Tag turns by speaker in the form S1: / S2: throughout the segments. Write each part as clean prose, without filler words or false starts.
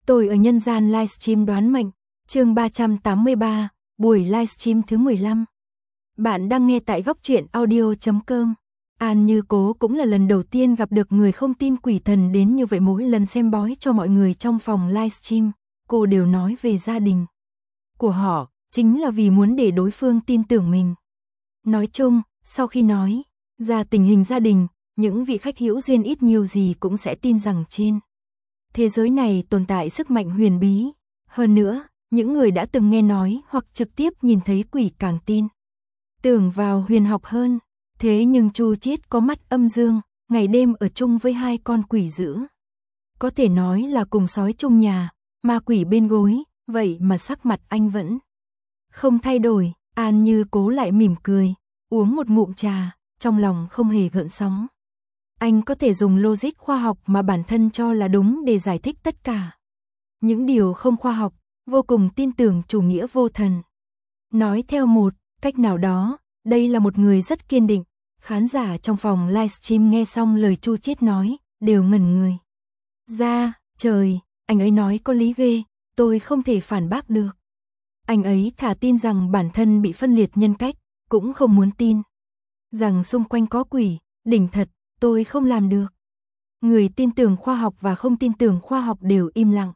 S1: Tôi ở nhân gian livestream đoán mệnh, chương 383, buổi livestream thứ 15. Bạn đang nghe tại góc truyện audio.com. An Như Cố cũng là lần đầu tiên gặp được người không tin quỷ thần đến như vậy. Mỗi lần xem bói cho mọi người trong phòng livestream, cô đều nói về gia đình của họ, chính là vì muốn để đối phương tin tưởng mình. Nói chung, sau khi nói ra tình hình gia đình, những vị khách hữu duyên ít nhiều gì cũng sẽ tin rằng trên thế giới này tồn tại sức mạnh huyền bí. Hơn nữa, những người đã từng nghe nói hoặc trực tiếp nhìn thấy quỷ càng tin tưởng vào huyền học hơn. Thế nhưng Chu Chiết có mắt âm dương, ngày đêm ở chung với hai con quỷ dữ. Có thể nói là cùng sói chung nhà, ma quỷ bên gối, vậy mà sắc mặt anh vẫn không thay đổi. An Như Cố lại mỉm cười, uống một ngụm trà, trong lòng không hề gợn sóng. Anh có thể dùng logic khoa học mà bản thân cho là đúng để giải thích tất cả những điều không khoa học, vô cùng tin tưởng chủ nghĩa vô thần. Nói theo một cách nào đó, đây là một người rất kiên định. Khán giả trong phòng livestream nghe xong lời Chu Chiết nói, đều ngẩn người ra. Trời, anh ấy nói có lý ghê, tôi không thể phản bác được. Anh ấy thà tin rằng bản thân bị phân liệt nhân cách, cũng không muốn tin rằng xung quanh có quỷ. Đỉnh thật, tôi không làm được. Người tin tưởng khoa học và không tin tưởng khoa học đều im lặng.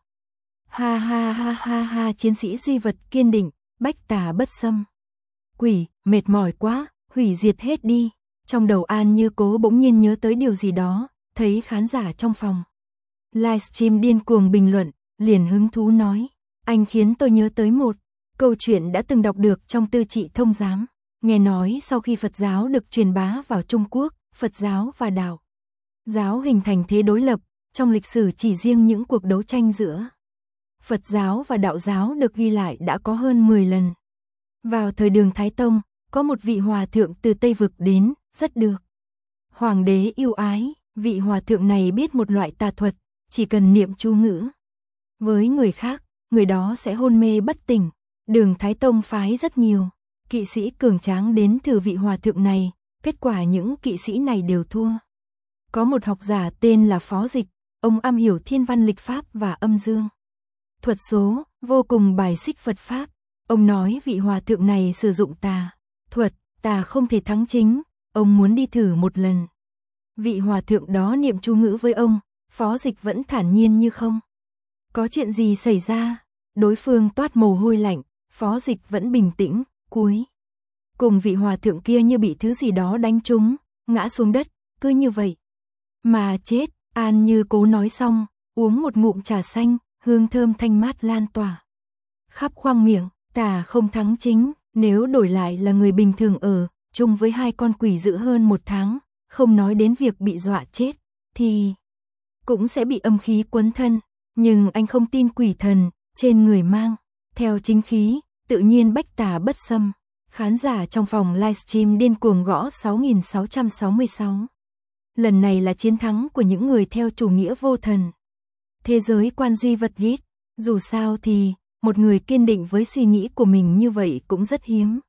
S1: Ha ha ha ha ha, chiến sĩ duy vật kiên định, bách tà bất xâm. Quỷ, mệt mỏi quá, hủy diệt hết đi. Trong đầu An Như Cố bỗng nhiên nhớ tới điều gì đó, thấy khán giả trong phòng livestream điên cuồng bình luận, liền hứng thú nói, anh khiến tôi nhớ tới một câu chuyện đã từng đọc được trong Tư Trị Thông Giám. Nghe nói sau khi Phật giáo được truyền bá vào Trung Quốc, Phật giáo và Đạo giáo hình thành thế đối lập. Trong lịch sử chỉ riêng những cuộc đấu tranh giữa Phật giáo và Đạo giáo được ghi lại đã có hơn 10 lần. Vào thời Đường Thái Tông, có một vị hòa thượng từ Tây Vực đến, rất được hoàng đế yêu ái. Vị hòa thượng này biết một loại tà thuật, chỉ cần niệm chú ngữ với người khác, người đó sẽ hôn mê bất tỉnh. Đường Thái Tông phái rất nhiều kỵ sĩ cường tráng đến thử vị hòa thượng này, kết quả những kỵ sĩ này đều thua. Có một học giả tên là Phó Dịch, ông am hiểu thiên văn lịch pháp và âm dương thuật số, vô cùng bài xích Phật pháp. Ông nói vị hòa thượng này sử dụng tà thuật, tà không thể thắng chính, ông muốn đi thử một lần. Vị hòa thượng đó niệm chú ngữ với ông, Phó Dịch vẫn thản nhiên như không có chuyện gì xảy ra. Đối phương toát mồ hôi lạnh, Phó Dịch vẫn bình tĩnh, cuối cùng vị hòa thượng kia như bị thứ gì đó đánh trúng, ngã xuống đất, cứ như vậy mà chết. An Như Cố nói xong, uống một ngụm trà xanh, hương thơm thanh mát lan tỏa khắp khoang miệng. Tà không thắng chính, nếu đổi lại là người bình thường ở chung với hai con quỷ dữ hơn một tháng, không nói đến việc bị dọa chết, thì cũng sẽ bị âm khí quấn thân. Nhưng anh không tin quỷ thần, trên người mang theo chính khí, tự nhiên bách tà bất xâm. Khán giả trong phòng livestream điên cuồng gõ 6666. Lần này là chiến thắng của những người theo chủ nghĩa vô thần. Thế giới quan duy vật ghét, dù sao thì một người kiên định với suy nghĩ của mình như vậy cũng rất hiếm.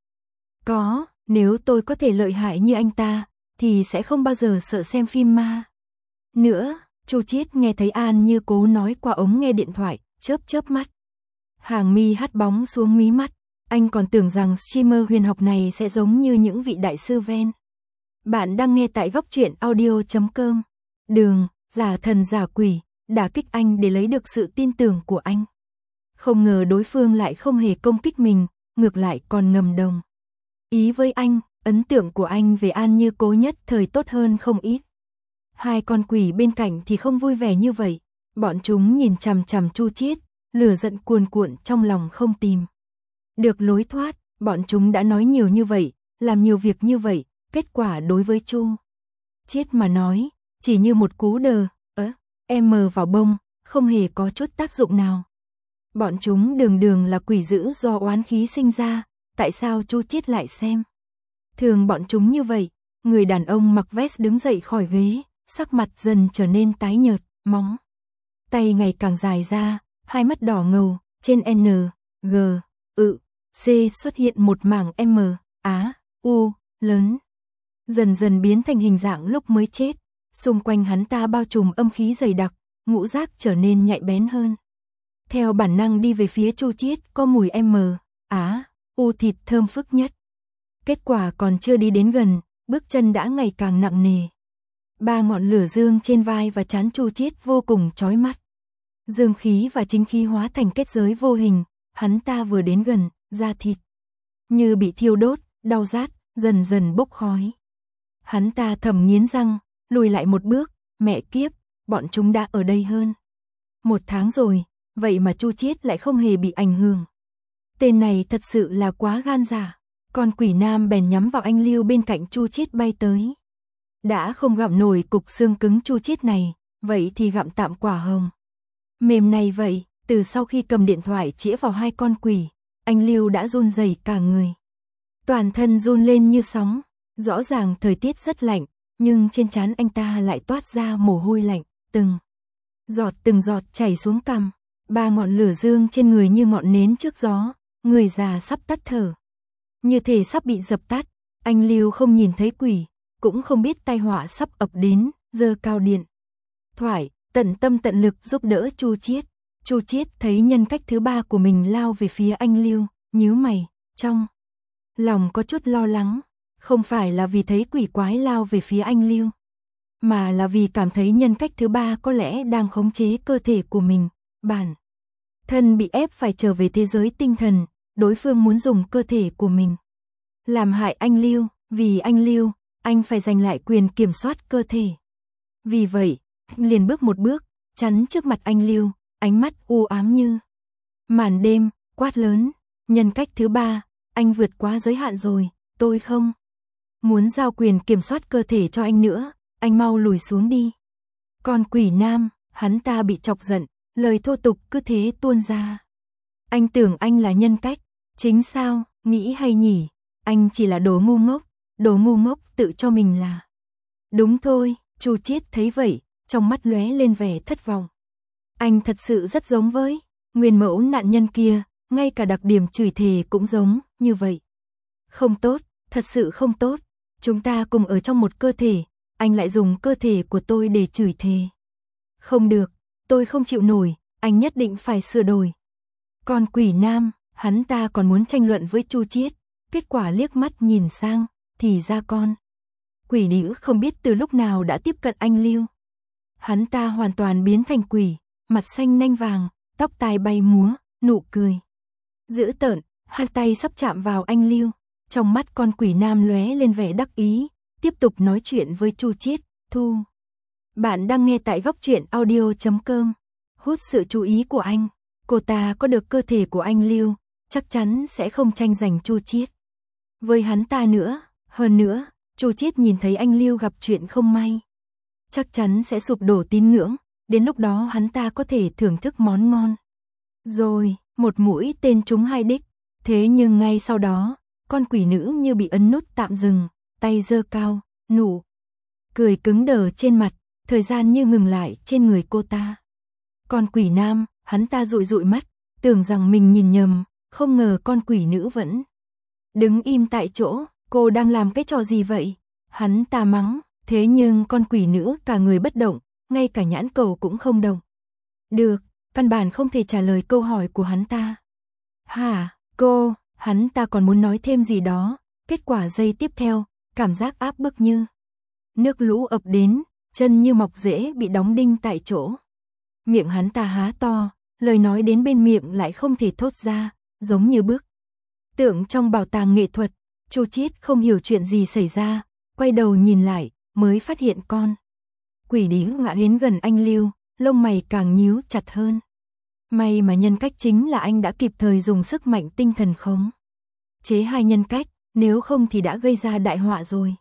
S1: Nếu tôi có thể lợi hại như anh ta, thì sẽ không bao giờ sợ xem phim ma nữa. Chu Chiết nghe thấy An Như Cố nói qua ống nghe điện thoại, chớp chớp mắt. Hàng mi hắt bóng xuống mí mắt, anh còn tưởng rằng streamer huyền học này sẽ giống như những vị đại sư ven. Bạn đang nghe tại góc truyện audio.com. Đường, giả thần giả quỷ, đả kích anh để lấy được sự tin tưởng của anh. Không ngờ đối phương lại không hề công kích mình, ngược lại còn ngầm đồng ý với anh. Ấn tượng của anh về An Như Cố nhất thời tốt hơn không ít. Hai con quỷ bên cạnh thì không vui vẻ như vậy. Bọn chúng nhìn chằm chằm Chu Chiết, lửa giận cuồn cuộn trong lòng không tìm được lối thoát. Bọn chúng đã nói nhiều như vậy, làm nhiều việc như vậy, kết quả đối với Chu Chiết mà nói, chỉ như một cú đờ vào bông, không hề có chút tác dụng nào. Bọn chúng đường là quỷ dữ do oán khí sinh ra, tại sao Chu Chiết lại xem thường bọn chúng như vậy? Người đàn ông mặc vest đứng dậy khỏi ghế, sắc mặt dần trở nên tái nhợt, móng tay ngày càng dài ra, hai mắt đỏ ngầu, trên N, G, C xuất hiện một mảng M, Á, U, lớn. Dần dần biến thành hình dạng lúc mới chết. Xung quanh hắn ta bao trùm âm khí dày đặc, ngũ giác trở nên nhạy bén hơn. theo bản năng đi về phía Chu Chiết có mùi thịt thơm phức nhất. Kết quả còn chưa đi đến gần, bước chân đã ngày càng nặng nề. 3 ngọn lửa dương trên vai và trán Chu Chiết vô cùng chói mắt. Dương khí và chính khí hóa thành kết giới vô hình, hắn ta vừa đến gần, da thịt như bị thiêu đốt, đau rát, dần dần bốc khói. Hắn ta thầm nghiến răng, lùi lại một bước, mẹ kiếp, bọn chúng đã ở đây hơn 1 tháng rồi, vậy mà Chu Chiết lại không hề bị ảnh hưởng. Tên này thật sự là quá gan dạ. Con quỷ nam bèn nhắm vào anh Lưu bên cạnh Chu Chiết bay tới. Đã không gặm nổi cục xương cứng Chu Chiết này, vậy thì gặm tạm quả hồng mềm này vậy. Từ sau khi cầm điện thoại chĩa vào 2 con quỷ, anh Lưu đã run rẩy cả người. Toàn thân run lên như sóng. Rõ ràng thời tiết rất lạnh, nhưng trên trán anh ta lại toát ra mồ hôi lạnh, từng giọt chảy xuống cằm. 3 ngọn lửa dương trên người như ngọn nến trước gió, người già sắp tắt thở, như thể sắp bị dập tắt. Anh Lưu không nhìn thấy quỷ, cũng không biết tai họa sắp ập đến, giơ cao điện thoại, tận tâm tận lực giúp đỡ Chu Chiết. Chu Chiết thấy nhân cách thứ 3 của mình lao về phía anh Lưu, nhíu mày, trong lòng có chút lo lắng. Không phải là vì thấy quỷ quái lao về phía anh Lưu, mà là vì cảm thấy nhân cách thứ 3 có lẽ đang khống chế cơ thể của mình. Bản thân bị ép phải trở về thế giới tinh thần, đối phương muốn dùng cơ thể của mình làm hại anh Lưu. Vì anh Lưu, anh phải giành lại quyền kiểm soát cơ thể. Vì vậy, anh liền bước một bước, chắn trước mặt anh Lưu, ánh mắt u ám như màn đêm, quát lớn. Nhân cách thứ 3, anh vượt quá giới hạn rồi, tôi không muốn giao quyền kiểm soát cơ thể cho anh nữa, anh mau lùi xuống đi. Con quỷ nam, hắn ta bị chọc giận, lời thô tục cứ thế tuôn ra. Anh tưởng anh là nhân cách chính sao, nghĩ hay nhỉ, anh chỉ là đồ ngu ngốc tự cho mình là đúng thôi. Chu Chiết thấy vậy, trong mắt lóe lên vẻ thất vọng. Anh thật sự rất giống với nguyên mẫu nạn nhân kia, ngay cả đặc điểm chửi thề cũng giống như vậy. Không tốt, thật sự không tốt. Chúng ta cùng ở trong một cơ thể, anh lại dùng cơ thể của tôi để chửi thề. Không được, tôi không chịu nổi, anh nhất định phải sửa đổi. Con quỷ nam, hắn ta còn muốn tranh luận với Chu Chiết, kết quả liếc mắt nhìn sang, thì ra con quỷ nữ không biết từ lúc nào đã tiếp cận anh Lưu. Hắn ta hoàn toàn biến thành quỷ, mặt xanh nanh vàng, tóc tai bay múa, nụ cười dữ tợn, 2 tay sắp chạm vào anh Lưu. Trong mắt con quỷ nam lóe lên vẻ đắc ý, tiếp tục nói chuyện với Chu Chiết. Thu, bạn đang nghe tại góc truyện audio.com. Hút sự chú ý của anh, cô ta có được cơ thể của anh Lưu, chắc chắn sẽ không tranh giành Chu Chiết với hắn ta nữa. Hơn nữa, Chu Chiết nhìn thấy anh Lưu gặp chuyện không may, chắc chắn sẽ sụp đổ tín ngưỡng, đến lúc đó hắn ta có thể thưởng thức món ngon. Rồi, một mũi tên trúng 2 đích, thế nhưng ngay sau đó, con quỷ nữ như bị ấn nút tạm dừng, tay giơ cao, nụ cười cứng đờ trên mặt, thời gian như ngừng lại trên người cô ta. Con quỷ nam, hắn ta dụi dụi mắt, tưởng rằng mình nhìn nhầm, không ngờ con quỷ nữ vẫn đứng im tại chỗ. Cô đang làm cái trò gì vậy? Hắn ta mắng, thế nhưng con quỷ nữ cả người bất động, ngay cả nhãn cầu cũng không động. Được, căn bản không thể trả lời câu hỏi của hắn ta. Hả, cô, hắn ta còn muốn nói thêm gì đó, kết quả giây tiếp theo, cảm giác áp bức như nước lũ ập đến, chân như mọc rễ bị đóng đinh tại chỗ. Miệng hắn ta há to, lời nói đến bên miệng lại không thể thốt ra, giống như bức tượng trong bảo tàng nghệ thuật. Chu Chiết không hiểu chuyện gì xảy ra, quay đầu nhìn lại, mới phát hiện con quỷ nữ ngã đến gần anh Lưu, lông mày càng nhíu chặt hơn. May mà nhân cách chính là anh đã kịp thời dùng sức mạnh tinh thần khống chế 2 nhân cách, nếu không thì đã gây ra đại họa rồi.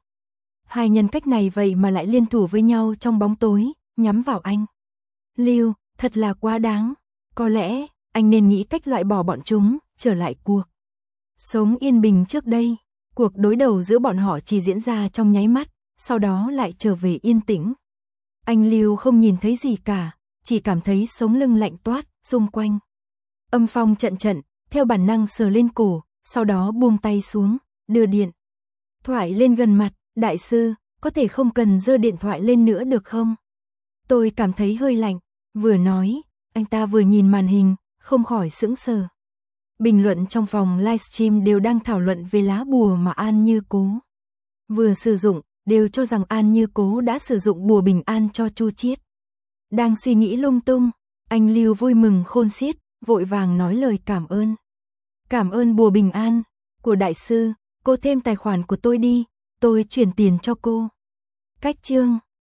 S1: 2 nhân cách này vậy mà lại liên thủ với nhau trong bóng tối, nhắm vào anh Lưu, thật là quá đáng. Có lẽ, anh nên nghĩ cách loại bỏ bọn chúng, trở lại cuộc sống yên bình trước đây. Cuộc đối đầu giữa bọn họ chỉ diễn ra trong nháy mắt, sau đó lại trở về yên tĩnh. Anh Lưu không nhìn thấy gì cả, chỉ cảm thấy sống lưng lạnh toát, xung quanh âm phong trận trận, theo bản năng sờ lên cổ, sau đó buông tay xuống, đưa điện thoại lên gần mặt. Đại sư, có thể không cần giơ điện thoại lên nữa được không? Tôi cảm thấy hơi lạnh. Vừa nói, anh ta vừa nhìn màn hình, không khỏi sững sờ. Bình luận trong phòng livestream đều đang thảo luận về lá bùa mà An Như Cố vừa sử dụng, đều cho rằng An Như Cố đã sử dụng bùa bình an cho Chu Chiết. Đang suy nghĩ lung tung, anh Lưu vui mừng khôn xiết, vội vàng nói lời cảm ơn. Cảm ơn bùa bình an của đại sư, cô thêm tài khoản của tôi đi, tôi chuyển tiền cho cô. Cách chương